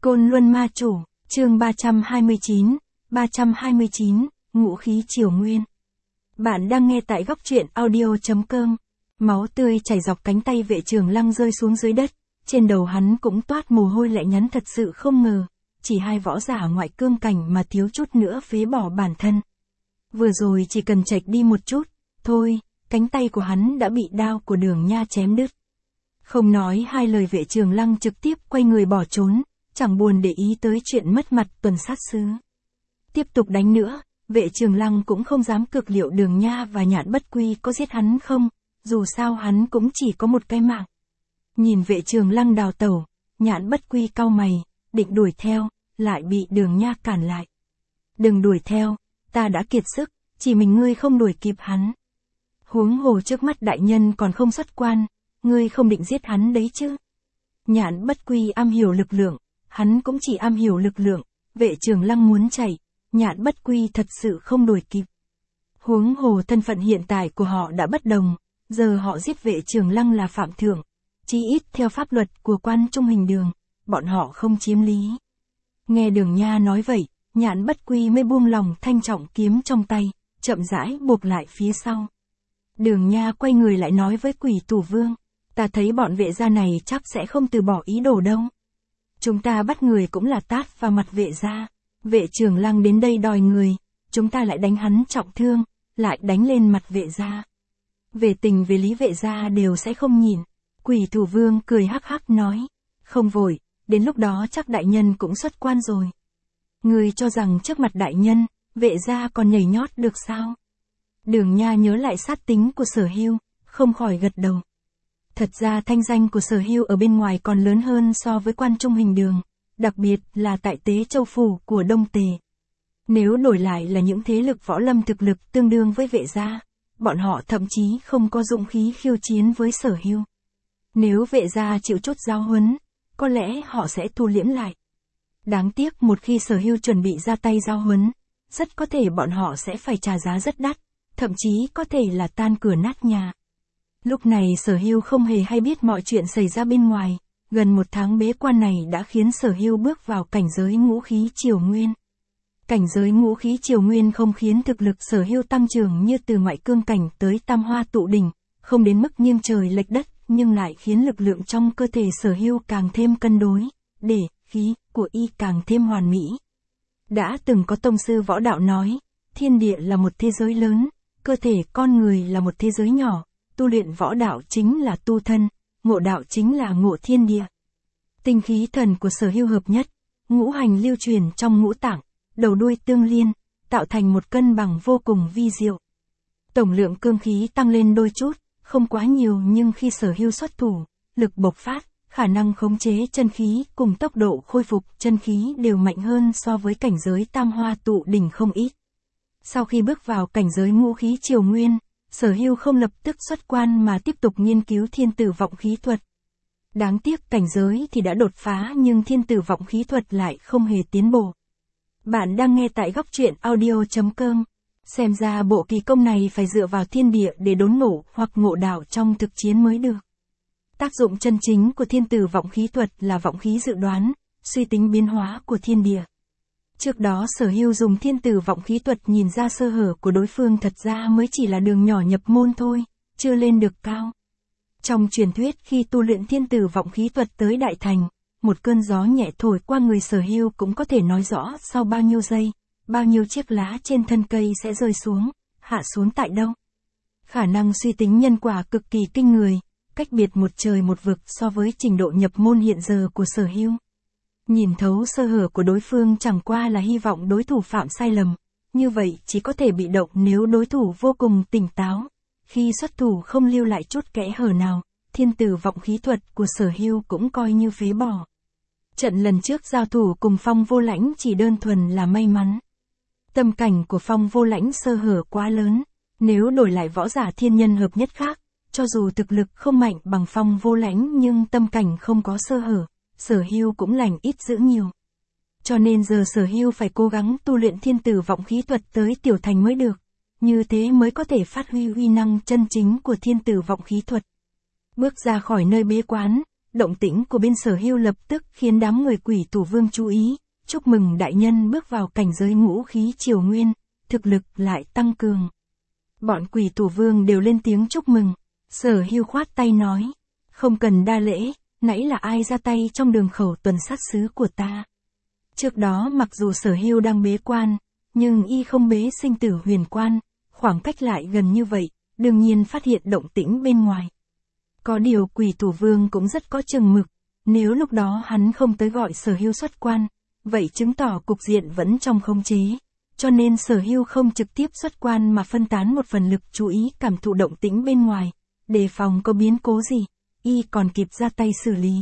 Côn Luân Ma Chủ, chương 329, Ngũ Khí Triều Nguyên. Bạn đang nghe tại góc truyện audio.com. Máu tươi chảy dọc cánh tay Vệ Trường Lăng rơi xuống dưới đất, trên đầu hắn cũng toát mồ hôi lạnh nhắn, thật sự không ngờ, chỉ hai võ giả ngoại cương cảnh mà thiếu chút nữa phế bỏ bản thân. Vừa rồi chỉ cần chệch đi một chút, thôi, cánh tay của hắn đã bị đao của Đường Nha chém đứt. Không nói hai lời, Vệ Trường Lăng trực tiếp quay người bỏ trốn, chẳng buồn để ý tới chuyện mất mặt tuần sát sứ. Tiếp tục đánh nữa, Vệ Trường Lăng cũng không dám cực liệu Đường Nha và Nhạn Bất Quy có giết hắn không, dù sao hắn cũng chỉ có một cái mạng. Nhìn Vệ Trường Lăng đào tẩu, Nhạn Bất Quy cau mày, định đuổi theo, lại bị Đường Nha cản lại. Đừng đuổi theo, ta đã kiệt sức, chỉ mình ngươi không đuổi kịp hắn. Huống hồ trước mắt đại nhân còn không xuất quan, ngươi không định giết hắn đấy chứ. Nhạn Bất Quy am hiểu lực lượng, hắn cũng chỉ am hiểu lực lượng, Vệ Trường Lăng muốn chạy, Nhạn Bất Quy thật sự không đuổi kịp. Huống hồ thân phận hiện tại của họ đã bất đồng, giờ họ giết Vệ Trường Lăng là phạm thượng, chí ít theo pháp luật của Quan Trung Hình Đường, bọn họ không chiếm lý. Nghe Đường Nha nói vậy, Nhạn Bất Quy mới buông lòng thanh trọng kiếm trong tay, chậm rãi buộc lại phía sau. Đường Nha quay người lại nói với Quỷ Tù Vương, ta thấy bọn Vệ gia này chắc sẽ không từ bỏ ý đồ đâu. Chúng ta bắt người cũng là tát vào mặt Vệ gia, Vệ Trường Lăng đến đây đòi người, chúng ta lại đánh hắn trọng thương, lại đánh lên mặt Vệ gia. Về tình về lý Vệ gia đều sẽ không nhìn. Quỷ Tù Vương cười hắc hắc nói, không vội, đến lúc đó chắc đại nhân cũng xuất quan rồi. Người cho rằng trước mặt đại nhân, Vệ gia còn nhảy nhót được sao? Đường Nha nhớ lại sát tính của Sở Hưu, không khỏi gật đầu. Thật ra thanh danh của Sở Hưu ở bên ngoài còn lớn hơn so với Quan Trung Hình Đường, đặc biệt là tại Tế Châu Phủ của Đông Tề. Nếu đổi lại là những thế lực võ lâm thực lực tương đương với Vệ gia, bọn họ thậm chí không có dũng khí khiêu chiến với Sở Hưu. Nếu Vệ gia chịu chút giáo huấn, có lẽ họ sẽ thu liễm lại. Đáng tiếc một khi Sở Hưu chuẩn bị ra tay giáo huấn, rất có thể bọn họ sẽ phải trả giá rất đắt, thậm chí có thể là tan cửa nát nhà. Lúc này Sở Hưu không hề hay biết mọi chuyện xảy ra bên ngoài, gần một tháng bế quan này đã khiến Sở Hưu bước vào cảnh giới ngũ khí triều nguyên. Cảnh giới ngũ khí triều nguyên không khiến thực lực Sở Hưu tăng trưởng như từ ngoại cương cảnh tới tam hoa tụ đỉnh, không đến mức nghiêng trời lệch đất, nhưng lại khiến lực lượng trong cơ thể Sở Hưu càng thêm cân đối, để khí của y càng thêm hoàn mỹ. Đã từng có tông sư võ đạo nói, thiên địa là một thế giới lớn, cơ thể con người là một thế giới nhỏ, tu luyện võ đạo chính là tu thân, ngộ đạo chính là ngộ thiên địa. Tinh khí thần của Sở Hưu hợp nhất, ngũ hành lưu truyền trong ngũ tạng, đầu đuôi tương liên, tạo thành một cân bằng vô cùng vi diệu. Tổng lượng cương khí tăng lên đôi chút, không quá nhiều, nhưng khi Sở Hưu xuất thủ, lực bộc phát, khả năng khống chế chân khí cùng tốc độ khôi phục chân khí đều mạnh hơn so với cảnh giới tam hoa tụ đỉnh không ít. Sau khi bước vào cảnh giới ngũ khí triều nguyên, Sở Hưu không lập tức xuất quan mà tiếp tục nghiên cứu thiên tử vọng khí thuật. Đáng tiếc cảnh giới thì đã đột phá nhưng thiên tử vọng khí thuật lại không hề tiến bộ. Bạn đang nghe tại góc truyện audio.com. Xem ra bộ kỳ công này phải dựa vào thiên địa để đốn ngộ hoặc ngộ đạo trong thực chiến mới được. Tác dụng chân chính của thiên tử vọng khí thuật là vọng khí dự đoán, suy tính biến hóa của thiên địa. Trước đó Sở Hưu dùng thiên tử vọng khí thuật nhìn ra sơ hở của đối phương, thật ra mới chỉ là đường nhỏ nhập môn thôi, chưa lên được cao. Trong truyền thuyết khi tu luyện thiên tử vọng khí thuật tới đại thành, một cơn gió nhẹ thổi qua người Sở Hưu cũng có thể nói rõ sau bao nhiêu giây, bao nhiêu chiếc lá trên thân cây sẽ rơi xuống, hạ xuống tại đâu. Khả năng suy tính nhân quả cực kỳ kinh người, cách biệt một trời một vực so với trình độ nhập môn hiện giờ của Sở Hưu. Nhìn thấu sơ hở của đối phương chẳng qua là hy vọng đối thủ phạm sai lầm, như vậy chỉ có thể bị động nếu đối thủ vô cùng tỉnh táo. Khi xuất thủ không lưu lại chút kẽ hở nào, thiên tử vọng khí thuật của Sở Hưu cũng coi như phế bỏ. Trận lần trước giao thủ cùng Phong Vô Lãnh chỉ đơn thuần là may mắn. Tâm cảnh của Phong Vô Lãnh sơ hở quá lớn, nếu đổi lại võ giả thiên nhân hợp nhất khác, cho dù thực lực không mạnh bằng Phong Vô Lãnh nhưng tâm cảnh không có sơ hở, Sở Hưu cũng lành ít dữ nhiều. Cho nên giờ Sở Hưu phải cố gắng tu luyện thiên tử vọng khí thuật tới tiểu thành mới được, như thế mới có thể phát huy uy năng chân chính của thiên tử vọng khí thuật. Bước ra khỏi nơi bế quán, động tĩnh của bên Sở Hưu lập tức khiến đám người Quỷ Thủ Vương chú ý, chúc mừng đại nhân bước vào cảnh giới ngũ khí triều nguyên, thực lực lại tăng cường. Bọn Quỷ Thủ Vương đều lên tiếng chúc mừng, Sở Hưu khoát tay nói, không cần đa lễ, nãy là ai ra tay trong đường khẩu tuần sát sứ của ta. Trước đó mặc dù Sở Hưu đang bế quan, nhưng y không bế sinh tử huyền quan, khoảng cách lại gần như vậy, đương nhiên phát hiện động tĩnh bên ngoài. Có điều Quỷ Thủ Vương cũng rất có chừng mực, nếu lúc đó hắn không tới gọi Sở Hưu xuất quan, vậy chứng tỏ cục diện vẫn trong khống chế, cho nên Sở Hưu không trực tiếp xuất quan mà phân tán một phần lực chú ý cảm thụ động tĩnh bên ngoài, đề phòng có biến cố gì, y còn kịp ra tay xử lý.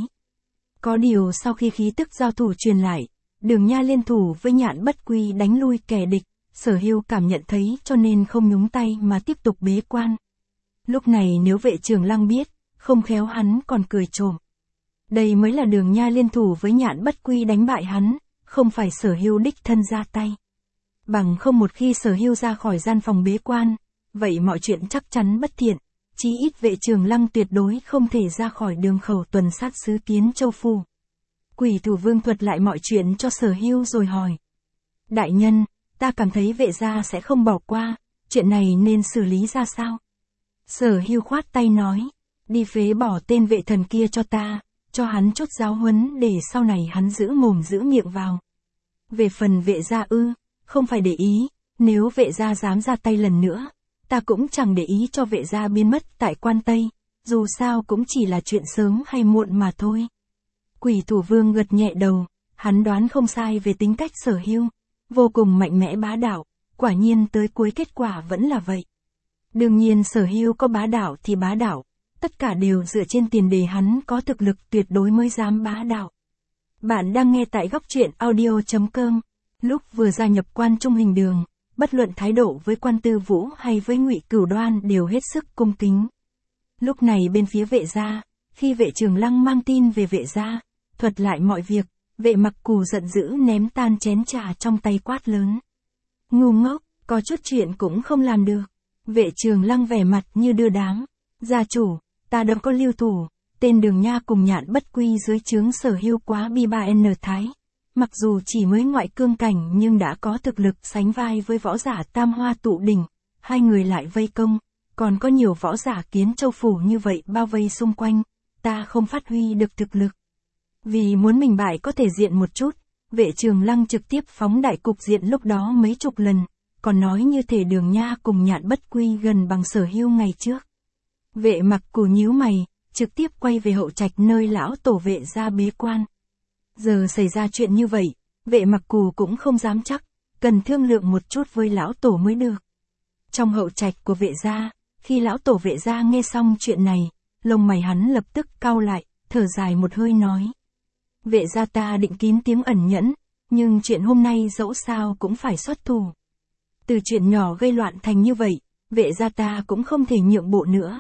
Có điều sau khi khí tức giao thủ truyền lại, Đường Nha liên thủ với Nhạn Bất Quy đánh lui kẻ địch, Sở Hưu cảm nhận thấy cho nên không nhúng tay mà tiếp tục bế quan. Lúc này nếu Vệ Trường Lăng biết, không khéo hắn còn cười trộm. Đây mới là Đường Nha liên thủ với Nhạn Bất Quy đánh bại hắn, không phải Sở Hưu đích thân ra tay. Bằng không một khi Sở Hưu ra khỏi gian phòng bế quan, vậy mọi chuyện chắc chắn bất thiện, chí ít Vệ Trường Lăng tuyệt đối không thể ra khỏi đường khẩu tuần sát sứ Kiến Châu Phủ. Quỷ Thủ Vương thuật lại mọi chuyện cho Sở Hưu rồi hỏi. Đại nhân, ta cảm thấy Vệ gia sẽ không bỏ qua, chuyện này nên xử lý ra sao? Sở Hưu khoát tay nói, đi phế bỏ tên vệ thần kia cho ta, cho hắn chút giáo huấn để sau này hắn giữ mồm giữ miệng vào. Về phần Vệ gia không phải để ý, nếu Vệ gia dám ra tay lần nữa, ta cũng chẳng để ý cho Vệ gia biến mất tại Quan Tây, dù sao cũng chỉ là chuyện sớm hay muộn mà thôi. Quỷ Thủ Vương gật nhẹ đầu, hắn đoán không sai về tính cách Sở Hưu, vô cùng mạnh mẽ bá đạo, quả nhiên tới cuối kết quả vẫn là vậy. Đương nhiên Sở Hưu có bá đạo thì bá đạo, tất cả đều dựa trên tiền đề hắn có thực lực tuyệt đối mới dám bá đạo. Bạn đang nghe tại góc truyện audio.com. Lúc vừa gia nhập Quan Trung Hình Đường, bất luận thái độ với Quan Tư Vũ hay với Ngụy Cửu Đoan đều hết sức cung kính. Lúc này bên phía Vệ gia, khi Vệ Trường Lăng mang tin về Vệ gia, thuật lại mọi việc, Vệ Mặc Cù giận dữ ném tan chén trà trong tay quát lớn. Ngu ngốc, có chút chuyện cũng không làm được. Vệ Trường Lăng vẻ mặt như đưa đám. Gia chủ, ta đâu có lưu thủ, tên Đường Nha cùng Nhạn Bất Quy dưới trướng Sở Hưu quá bi ba n thái. Mặc dù chỉ mới ngoại cương cảnh nhưng đã có thực lực sánh vai với võ giả Tam Hoa Tụ Đỉnh, hai người lại vây công, còn có nhiều võ giả Kiến Châu Phủ như vậy bao vây xung quanh, ta không phát huy được thực lực. Vì muốn mình bại có thể diện một chút, Vệ Trường Lăng trực tiếp phóng đại cục diện lúc đó mấy chục lần, còn nói như thể Đường Nha cùng Nhạn Bất Quy gần bằng Sở Hưu ngày trước. Vệ Mặc Cù nhíu mày, trực tiếp quay về hậu trạch nơi lão tổ Vệ gia bế quan. Giờ xảy ra chuyện như vậy, Vệ Mặc Cù cũng không dám chắc, cần thương lượng một chút với lão tổ mới được. Trong hậu trạch của Vệ gia, khi lão tổ Vệ gia nghe xong chuyện này, lông mày hắn lập tức cau lại, thở dài một hơi nói. Vệ gia ta định kín tiếng ẩn nhẫn, nhưng chuyện hôm nay dẫu sao cũng phải xuất thủ. Từ chuyện nhỏ gây loạn thành như vậy, Vệ gia ta cũng không thể nhượng bộ nữa.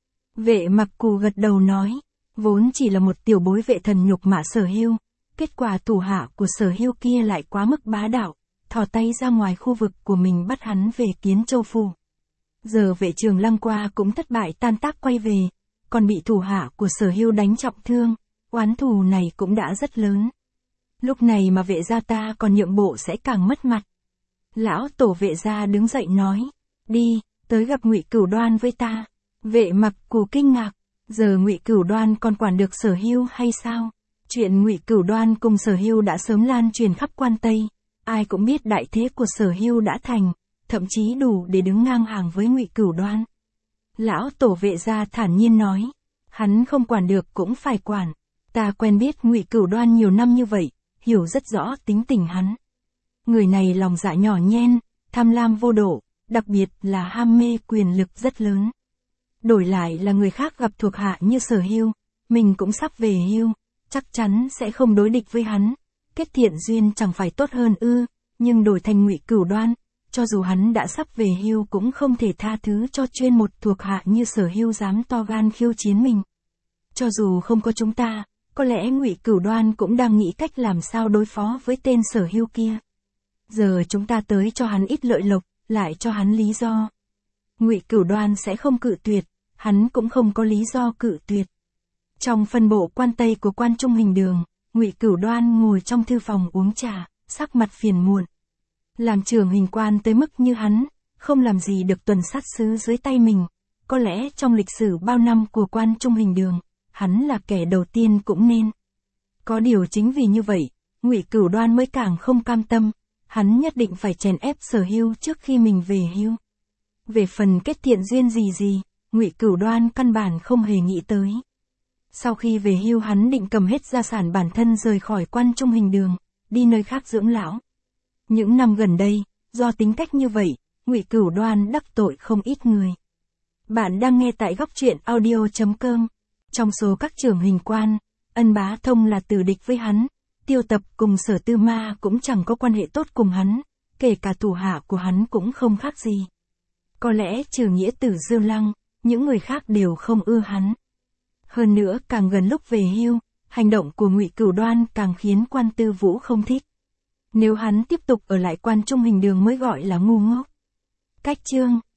Vệ Mặc Cù gật đầu nói, vốn chỉ là một tiểu bối vệ thần nhục mạ Sở Hưu, kết quả thủ hạ của Sở Hưu kia lại quá mức bá đạo, thò tay ra ngoài khu vực của mình bắt hắn về Kiến Châu Phủ. Giờ Vệ Trường Lăng qua cũng thất bại tan tác quay về, còn bị thủ hạ của Sở Hưu đánh trọng thương, oán thù này cũng đã rất lớn. Lúc này mà Vệ gia ta còn nhượng bộ sẽ càng mất mặt. Lão tổ Vệ gia đứng dậy nói, đi, tới gặp Ngụy Cửu Đoan với ta. Vệ Mặc Cù kinh ngạc, giờ Ngụy Cửu Đoan còn quản được Sở Hưu hay sao? Chuyện Ngụy Cửu Đoan cùng Sở Hưu đã sớm lan truyền khắp Quan Tây, ai cũng biết đại thế của Sở Hưu đã thành, thậm chí đủ để đứng ngang hàng với Ngụy Cửu Đoan. Lão tổ Vệ gia thản nhiên nói, hắn không quản được cũng phải quản, ta quen biết Ngụy Cửu Đoan nhiều năm như vậy, hiểu rất rõ tính tình hắn. Người này lòng dạ nhỏ nhen, tham lam vô độ, đặc biệt là ham mê quyền lực rất lớn. Đổi lại là người khác gặp thuộc hạ như Sở Hưu, mình cũng sắp về hưu, chắc chắn sẽ không đối địch với hắn. Kết thiện duyên chẳng phải tốt hơn nhưng đổi thành Ngụy Cửu Đoan, cho dù hắn đã sắp về hưu cũng không thể tha thứ cho chuyên một thuộc hạ như Sở Hưu dám to gan khiêu chiến mình. Cho dù không có chúng ta, có lẽ Ngụy Cửu Đoan cũng đang nghĩ cách làm sao đối phó với tên Sở Hưu kia. Giờ chúng ta tới cho hắn ít lợi lộc, lại cho hắn lý do. Ngụy Cửu Đoan sẽ không cự tuyệt, hắn cũng không có lý do cự tuyệt. Trong phân bộ quan Tây của quan Trung Hình Đường, Ngụy Cửu Đoan ngồi trong thư phòng uống trà, sắc mặt phiền muộn. Làm trưởng hình quan tới mức như hắn, không làm gì được tuần sát sứ dưới tay mình. Có lẽ trong lịch sử bao năm của quan Trung Hình Đường, hắn là kẻ đầu tiên cũng nên. Có điều chính vì như vậy, Ngụy Cửu Đoan mới càng không cam tâm, hắn nhất định phải chèn ép Sở Hưu trước khi mình về hưu. Về phần kết thiện duyên gì, Ngụy Cửu Đoan căn bản không hề nghĩ tới. Sau khi về hưu hắn định cầm hết gia sản bản thân rời khỏi quan Trung Hình Đường, đi nơi khác dưỡng lão. Những năm gần đây, do tính cách như vậy, Ngụy Cửu Đoan đắc tội không ít người. Bạn đang nghe tại góc truyện audio.com. Trong số các trưởng hình quan, Ân Bá Thông là tử địch với hắn, Tiêu Tập cùng Sở Tư Ma cũng chẳng có quan hệ tốt cùng hắn, kể cả thủ hạ của hắn cũng không khác gì. Có lẽ trừ Nghĩa Tử Dương Lăng, những người khác đều không ưa hắn. Hơn nữa càng gần lúc về hưu, hành động của Ngụy Cửu Đoan càng khiến quan Tư Vũ không thích. Nếu hắn tiếp tục ở lại quan Trung Hình Đường mới gọi là ngu ngốc. Cách chương